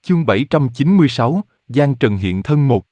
Chương 796, Giang Trần hiện thân một.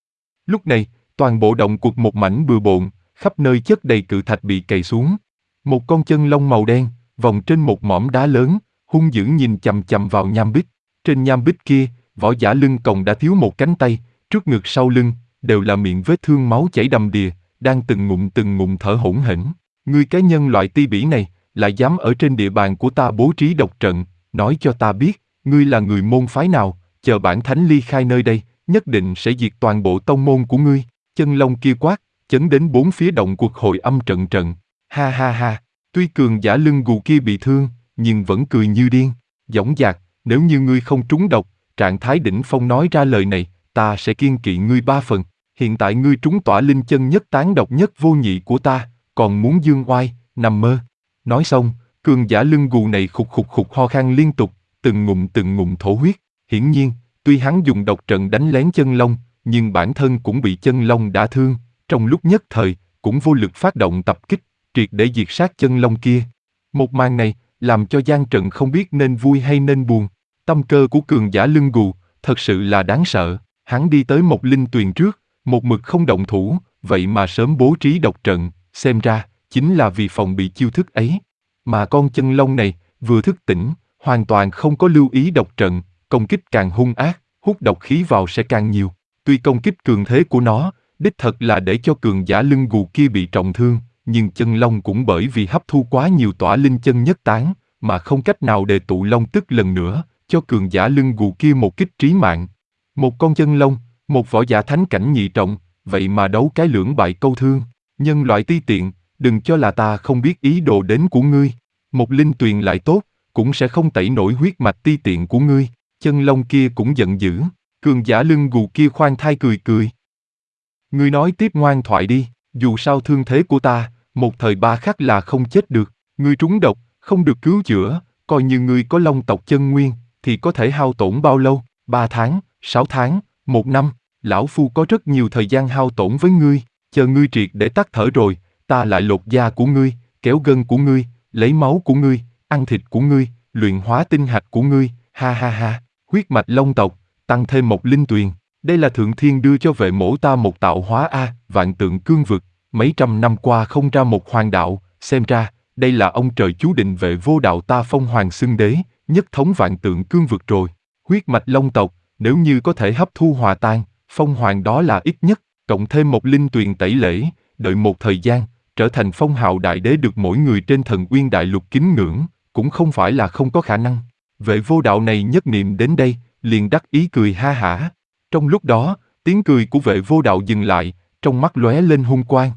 Lúc này, toàn bộ động quật một mảnh bừa bộn, khắp nơi chất đầy cự thạch bị cày xuống. Một con chân lông màu đen, vòng trên một mỏm đá lớn, hung dữ nhìn chằm chằm vào nham bích. Trên nham bích kia, võ giả lưng còng đã thiếu một cánh tay, trước ngực sau lưng, đều là miệng vết thương máu chảy đầm đìa, đang từng ngụm thở hổn hển. Ngươi cái nhân loại ti bỉ này, lại dám ở trên địa bàn của ta bố trí độc trận, nói cho ta biết, ngươi là người môn phái nào, chờ bản thánh ly khai nơi đây, nhất định sẽ diệt toàn bộ tông môn của ngươi. Chân lông kia quát, chấn đến bốn phía động quật hồi âm trận trận. Ha ha ha, tuy cường giả lưng gù kia bị thương, nhưng vẫn cười như điên, dõng dạc, nếu như ngươi không trúng độc, trạng thái đỉnh phong nói ra lời này, ta sẽ kiêng kỵ ngươi 3 phần. Hiện tại ngươi trúng tỏa linh chân nhất tán độc nhất vô nhị của ta, còn muốn dương oai, nằm mơ. Nói xong, cường giả lưng gù này khục ho khan liên tục, từng ngụm thổ huyết. Hiển nhiên, tuy hắn dùng độc trận đánh lén chân long, nhưng bản thân cũng bị chân long đả thương, trong lúc nhất thời, cũng vô lực phát động tập kích, triệt để diệt sát chân long kia. Một màn này, làm cho Giang Trần không biết nên vui hay nên buồn. Tâm cơ của cường giả lưng gù, thật sự là đáng sợ. Hắn đi tới một linh tuyền trước, một mực không động thủ, vậy mà sớm bố trí độc trận, xem ra, chính là vì phòng bị chiêu thức ấy. Mà con chân long này, vừa thức tỉnh, hoàn toàn không có lưu ý độc trận, công kích càng hung ác, hút độc khí vào sẽ càng nhiều. Tuy công kích cường thế của nó, đích thật là để cho cường giả lưng gù kia bị trọng thương, nhưng chân long cũng bởi vì hấp thu quá nhiều tỏa linh chân nhất tán, mà không cách nào đề tụ long tức lần nữa, cho cường giả lưng gù kia một kích trí mạng. Một con chân long, một võ giả thánh cảnh nhị trọng, vậy mà đấu cái lưỡng bại câu thương. Nhân loại ti tiện, đừng cho là ta không biết ý đồ đến của ngươi. Một linh tuyền lại tốt, cũng sẽ không tẩy nổi huyết mạch ti tiện của ngươi. Chân long kia cũng giận dữ, cường giả lưng gù kia khoan thai cười. Ngươi nói tiếp ngoan thoại đi, dù sao thương thế của ta, một thời ba khắc là không chết được. Ngươi trúng độc, không được cứu chữa, coi như ngươi có long tộc chân nguyên, thì có thể hao tổn bao lâu? 3 tháng, 6 tháng, 1 năm, lão phu có rất nhiều thời gian hao tổn với ngươi, chờ ngươi triệt để tắt thở rồi, ta lại lột da của ngươi, kéo gân của ngươi, lấy máu của ngươi, ăn thịt của ngươi, luyện hóa tinh hạch của ngươi, ha ha ha, huyết mạch long tộc, tăng thêm một linh tuyền, đây là thượng thiên đưa cho vệ mổ ta một tạo hóa a, vạn tượng cương vực, mấy trăm năm qua không ra một hoàng đạo, xem ra, đây là ông trời chú định vệ vô đạo ta phong hoàng xưng đế, nhất thống vạn tượng cương vực rồi. Huyết mạch long tộc, nếu như có thể hấp thu hòa tan, phong hoàng đó là ít nhất, cộng thêm một linh tuyền tẩy lễ, đợi một thời gian, trở thành phong hào đại đế được mỗi người trên thần uyên đại lục kính ngưỡng, cũng không phải là không có khả năng. Vệ vô đạo này nhất niệm đến đây, liền đắc ý cười ha hả. Trong lúc đó, tiếng cười của vệ vô đạo dừng lại, trong mắt lóe lên hung quang.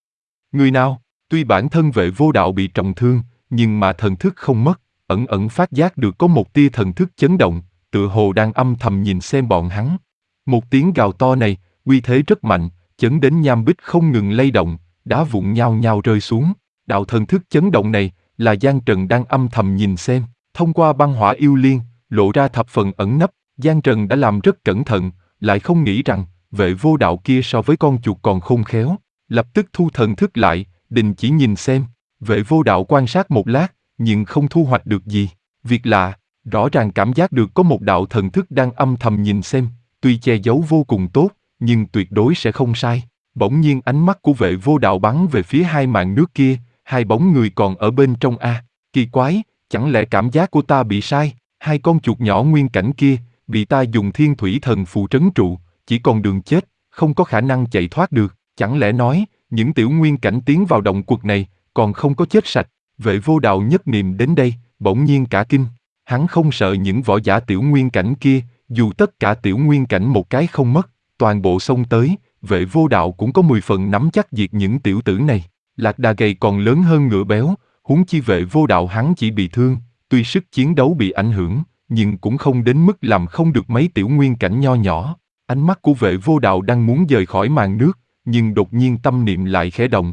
Người nào, tuy bản thân vệ vô đạo bị trọng thương, nhưng mà thần thức không mất, ẩn phát giác được có một tia thần thức chấn động, tựa hồ đang âm thầm nhìn xem bọn hắn. Một tiếng gào to này, uy thế rất mạnh, chấn đến nham bích không ngừng lay động, đá vụn nhao nhao rơi xuống. Đạo thần thức chấn động này, là Giang Trần đang âm thầm nhìn xem, thông qua băng hỏa yêu liên, lộ ra thập phần ẩn nấp. Giang Trần đã làm rất cẩn thận, lại không nghĩ rằng, vệ vô đạo kia so với con chuột còn khôn khéo. Lập tức thu thần thức lại, đình chỉ nhìn xem. Vệ vô đạo quan sát một lát, nhưng không thu hoạch được gì. Việc lạ, rõ ràng cảm giác được có một đạo thần thức đang âm thầm nhìn xem, tuy che giấu vô cùng tốt, nhưng tuyệt đối sẽ không sai. Bỗng nhiên ánh mắt của vệ vô đạo bắn về phía hai màn nước kia, hai bóng người còn ở bên trong a. Kỳ quái, chẳng lẽ cảm giác của ta bị sai? Hai con chuột nhỏ nguyên cảnh kia, bị ta dùng thiên thủy thần phù trấn trụ, chỉ còn đường chết, không có khả năng chạy thoát được. Chẳng lẽ nói, những tiểu nguyên cảnh tiến vào động quật này, còn không có chết sạch? Vệ vô đạo nhất niệm đến đây, bỗng nhiên cả kinh. Hắn không sợ những võ giả tiểu nguyên cảnh kia, dù tất cả tiểu nguyên cảnh một cái không mất, toàn bộ xông tới, vệ vô đạo cũng có 10 phần nắm chắc diệt những tiểu tử này. Lạc đà gầy còn lớn hơn ngựa béo, huống chi vệ vô đạo hắn chỉ bị thương, tuy sức chiến đấu bị ảnh hưởng, nhưng cũng không đến mức làm không được mấy tiểu nguyên cảnh nho nhỏ. Ánh mắt của vệ vô đạo đang muốn rời khỏi màn nước, nhưng đột nhiên tâm niệm lại khẽ động.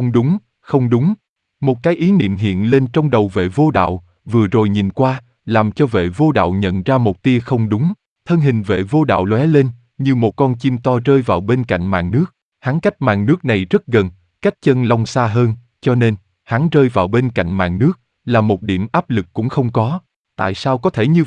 Không đúng. Một cái ý niệm hiện lên trong đầu vệ vô đạo, vừa rồi nhìn qua, làm cho vệ vô đạo nhận ra một tia không đúng. Thân hình vệ vô đạo lóe lên, như một con chim to rơi vào bên cạnh màn nước. Hắn cách màn nước này rất gần, cách chân long xa hơn, cho nên, hắn rơi vào bên cạnh màn nước, là một điểm áp lực cũng không có. Tại sao có thể như vậy?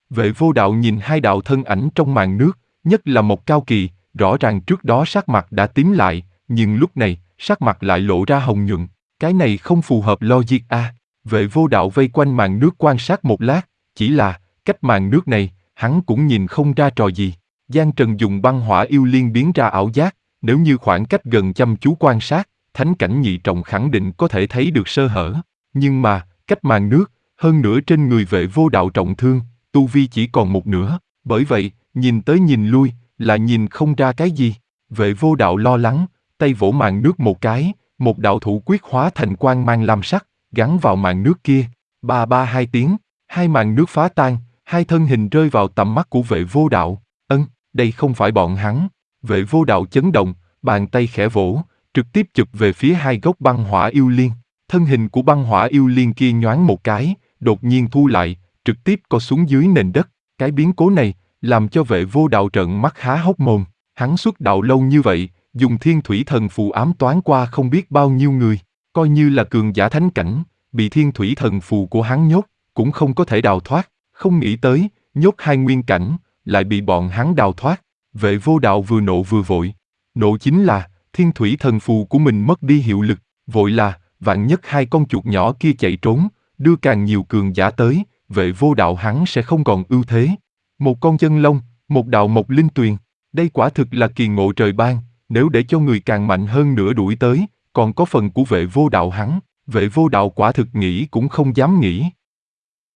Vệ vô đạo nhìn hai đạo thân ảnh trong màn nước, nhất là một Cao Kỳ, rõ ràng trước đó sắc mặt đã tím lại, nhưng lúc này, sắc mặt lại lộ ra hồng nhuận. Cái này không phù hợp logic a. Vệ vô đạo vây quanh màn nước quan sát một lát, chỉ là, cách màn nước này, hắn cũng nhìn không ra trò gì. Giang Trần dùng băng hỏa yêu liên biến ra ảo giác, nếu như khoảng cách gần chăm chú quan sát, thánh cảnh nhị trọng khẳng định có thể thấy được sơ hở. Nhưng mà, cách màn nước, hơn nữa trên người vệ vô đạo trọng thương, tu vi chỉ còn một nửa, bởi vậy, nhìn tới nhìn lui, là nhìn không ra cái gì. Vệ vô đạo lo lắng, tay vỗ màn nước một cái, một đạo thủ quyết hóa thành quang mang lam sắc, gắn vào màn nước kia. Ba ba hai tiếng, hai màn nước phá tan, hai thân hình rơi vào tầm mắt của vệ vô đạo. Đây không phải bọn hắn. Vệ vô đạo chấn động, bàn tay khẽ vỗ, trực tiếp chụp về phía hai gốc băng hỏa yêu liên. Thân hình của băng hỏa yêu liên kia nhoáng một cái, đột nhiên thu lại, trực tiếp co xuống dưới nền đất. Cái biến cố này, làm cho vệ vô đạo trợn mắt há hốc mồm. Hắn xuất đạo lâu như vậy, dùng thiên thủy thần phù ám toán qua không biết bao nhiêu người, coi như là cường giả thánh cảnh, bị thiên thủy thần phù của hắn nhốt, cũng không có thể đào thoát. Không nghĩ tới, nhốt hai nguyên cảnh, lại bị bọn hắn đào thoát. Vệ vô đạo vừa nộ vừa vội. Nộ chính là, thiên thủy thần phù của mình mất đi hiệu lực, vội là, vạn nhất hai con chuột nhỏ kia chạy trốn, đưa càng nhiều cường giả tới, vệ vô đạo hắn sẽ không còn ưu thế. Một con chân long, một đạo mộc linh tuyền, đây quả thực là kỳ ngộ trời ban, nếu để cho người càng mạnh hơn nữa đuổi tới, còn có phần của vệ vô đạo hắn, vệ vô đạo quả thực nghĩ cũng không dám nghĩ.